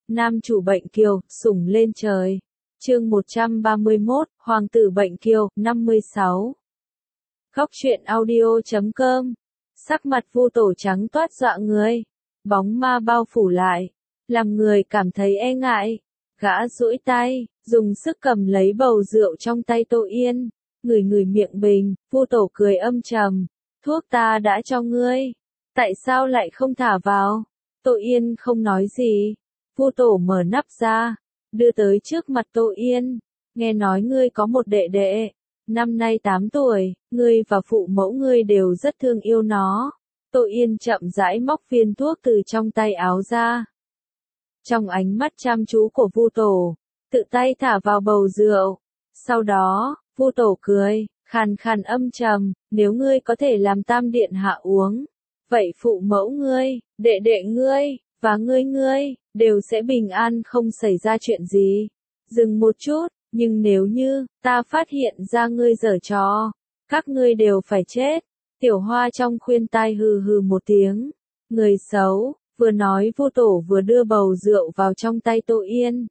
Nam chủ bệnh kiều, sủng lên trời. Chương 131, Hoàng tử bệnh kiều, 56. Góc truyện audio.com. Sắc mặt Vu Tổ trắng toát dọa người, bóng ma bao phủ lại, làm người cảm thấy e ngại. Gã duỗi tay, dùng sức cầm lấy bầu rượu trong tay Tô Yên, ngửi ngửi miệng bình. Vu Tổ cười âm trầm, thuốc ta đã cho ngươi, tại sao lại không thả vào? Tô Yên không nói gì. Vu Tổ mở nắp ra, đưa tới trước mặt Tô Yên. Nghe nói ngươi có một đệ đệ, năm nay 8 tuổi, ngươi và phụ mẫu ngươi đều rất thương yêu nó. Tô Yên chậm rãi móc viên thuốc từ trong tay áo ra. Trong ánh mắt chăm chú của Vu Tổ, tự tay thả vào bầu rượu. Sau đó, Vu Tổ cười, khàn khàn âm trầm, nếu ngươi có thể làm Tam Điện Hạ uống, vậy phụ mẫu ngươi, đệ đệ ngươi, và ngươi, đều sẽ bình an không xảy ra chuyện gì. Dừng một chút, nhưng nếu như, ta phát hiện ra ngươi giở trò, các ngươi đều phải chết. Tiểu Hoa trong khuyên tai hừ hừ một tiếng. Người xấu, vừa nói Vu Tổ vừa đưa bầu rượu vào trong tay Tô Yên.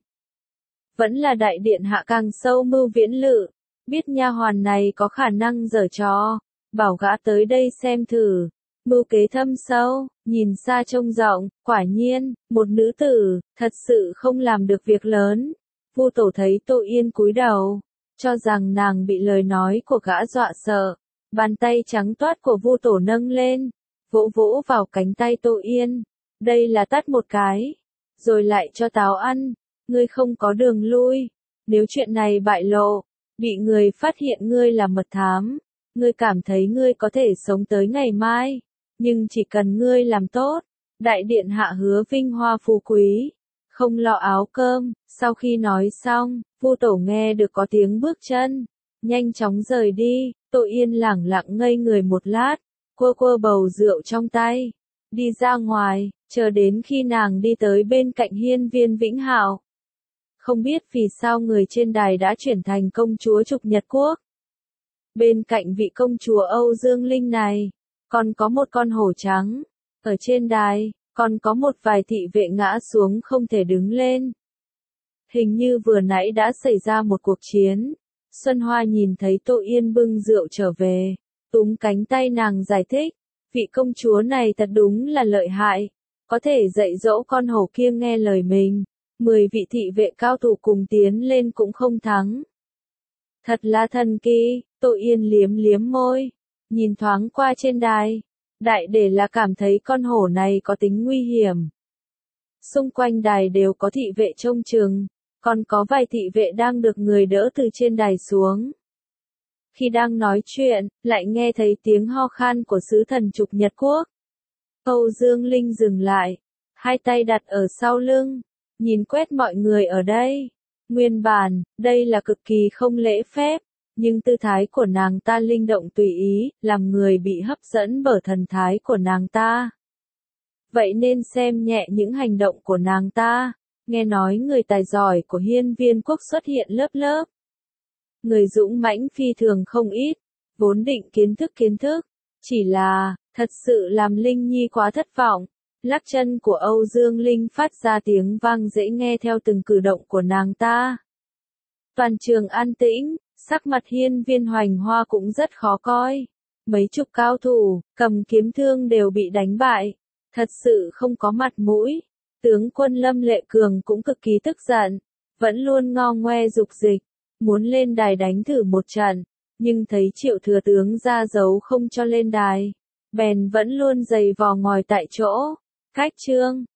Vẫn là đại điện hạ càng sâu mưu viễn lự, biết nha hoàn này có khả năng giở trò, bảo gã tới đây xem thử. Mưu kế thâm sâu, nhìn xa trông rộng, quả nhiên, một nữ tử, thật sự không làm được việc lớn. Vu Tổ thấy Tô Yên cúi đầu, cho rằng nàng bị lời nói của gã dọa sợ. Bàn tay trắng toát của Vu Tổ nâng lên, vỗ vỗ vào cánh tay Tô Yên. Đây là tát một cái, rồi lại cho táo ăn. Ngươi không có đường lui. Nếu chuyện này bại lộ, bị người phát hiện ngươi là mật thám, ngươi cảm thấy ngươi có thể sống tới ngày mai. Nhưng chỉ cần ngươi làm tốt, đại điện hạ hứa vinh hoa phú quý, không lo áo cơm. Sau khi nói xong, Vu Tổ nghe được có tiếng bước chân, nhanh chóng rời đi. Tô Yên lẳng lặng ngây người một lát, quơ bầu rượu trong tay, đi ra ngoài, chờ đến khi nàng đi tới bên cạnh hiên viên Vĩnh Hạo. Không biết vì sao người trên đài đã chuyển thành công chúa Trục Nhật Quốc. Bên cạnh vị công chúa Âu Dương Linh này, còn có một con hổ trắng. Ở trên đài, còn có một vài thị vệ ngã xuống không thể đứng lên. Hình như vừa nãy đã xảy ra một cuộc chiến. Xuân Hoa nhìn thấy Tô Yên bưng rượu trở về, túm cánh tay nàng giải thích, vị công chúa này thật đúng là lợi hại, có thể dạy dỗ con hổ kia nghe lời mình, 10 vị thị vệ cao thủ cùng tiến lên cũng không thắng. Thật là thần kỳ. Tô Yên liếm liếm môi, nhìn thoáng qua trên đài, đại để là cảm thấy con hổ này có tính nguy hiểm. Xung quanh đài đều có thị vệ trông chừng, còn có vài thị vệ đang được người đỡ từ trên đài xuống. Khi đang nói chuyện, lại nghe thấy tiếng ho khan của sứ thần Trục Nhật Quốc. Âu Dương Linh dừng lại, hai tay đặt ở sau lưng, nhìn quét mọi người ở đây. Nguyên bản, đây là cực kỳ không lễ phép, nhưng tư thái của nàng ta linh động tùy ý, làm người bị hấp dẫn bởi thần thái của nàng ta. Vậy nên xem nhẹ những hành động của nàng ta. Nghe nói người tài giỏi của hiên viên quốc xuất hiện lớp lớp. Người dũng mãnh phi thường không ít, vốn định kiến thức. Chỉ là, thật sự làm Linh Nhi quá thất vọng. Lắc chân của Âu Dương Linh phát ra tiếng vang dễ nghe theo từng cử động của nàng ta. Toàn trường an tĩnh, sắc mặt hiên viên Hoành Hoa cũng rất khó coi. Mấy chục cao thủ, cầm kiếm thương đều bị đánh bại. Thật sự không có mặt mũi. Tướng quân Lâm Lệ Cường cũng cực kỳ tức giận, vẫn luôn ngo ngoe dục dịch, muốn lên đài đánh thử một trận, nhưng thấy Triệu thừa tướng ra dấu không cho lên đài, bèn vẫn luôn giày vò ngồi tại chỗ. Cách chương